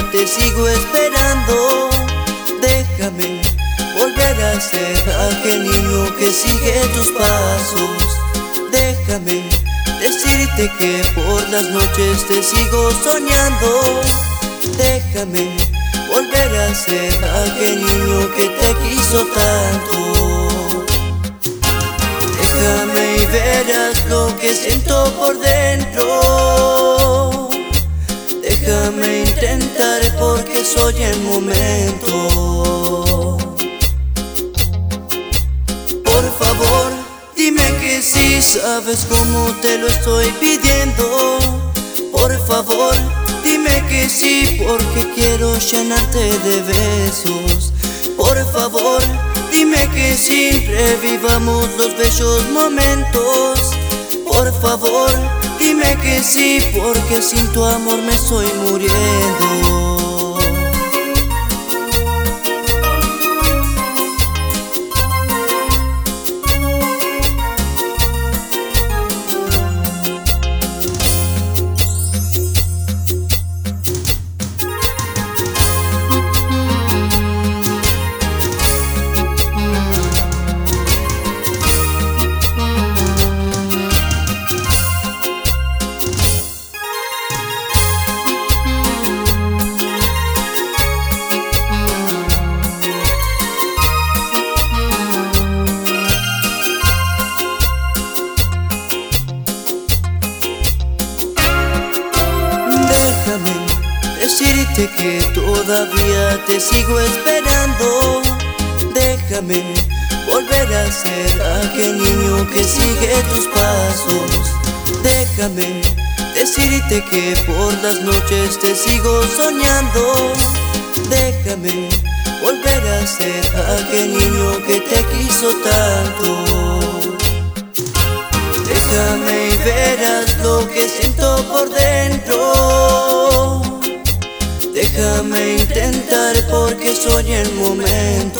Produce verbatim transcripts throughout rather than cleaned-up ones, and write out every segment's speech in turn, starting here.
te sigo esperando. Déjame volver a ser aquel niño que sigue tus pasos. Déjame decirte que por las noches te sigo soñando. Déjame volver a ser aquel niño que te quiso tanto. Déjame y verás lo que siento por dentro. Déjame intentar porque soy el momento. Por favor, dime que sí, sabes cómo te lo estoy pidiendo. Por favor, dime que sí, porque quiero llenarte de besos. Por favor, dime que sí, revivamos los bellos momentos. Por favor, dime que sí, porque sin tu amor me estoy muriendo. Déjame decirte que todavía te sigo esperando. Déjame volver a ser aquel niño que sigue tus pasos. Déjame decirte que por las noches te sigo soñando. Déjame volver a ser aquel niño que te quiso tanto. Déjame y verás lo que siento por dentro. Déjame intentar porque soy el momento.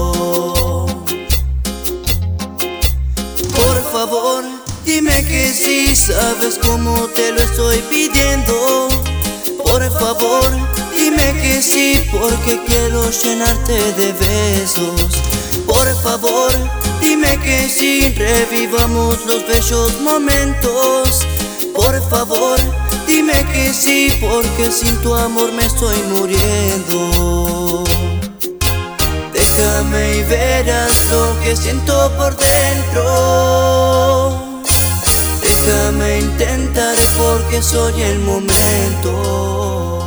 Por favor, dime que sí, sabes cómo te lo estoy pidiendo. Por favor, dime que sí, porque quiero llenarte de besos. Por favor, dime que sí, revivamos los bellos momentos. Por favor, dime que sí, porque sin tu amor me estoy muriendo. Déjame y verás lo que siento por dentro. Déjame intentar porque soy el momento.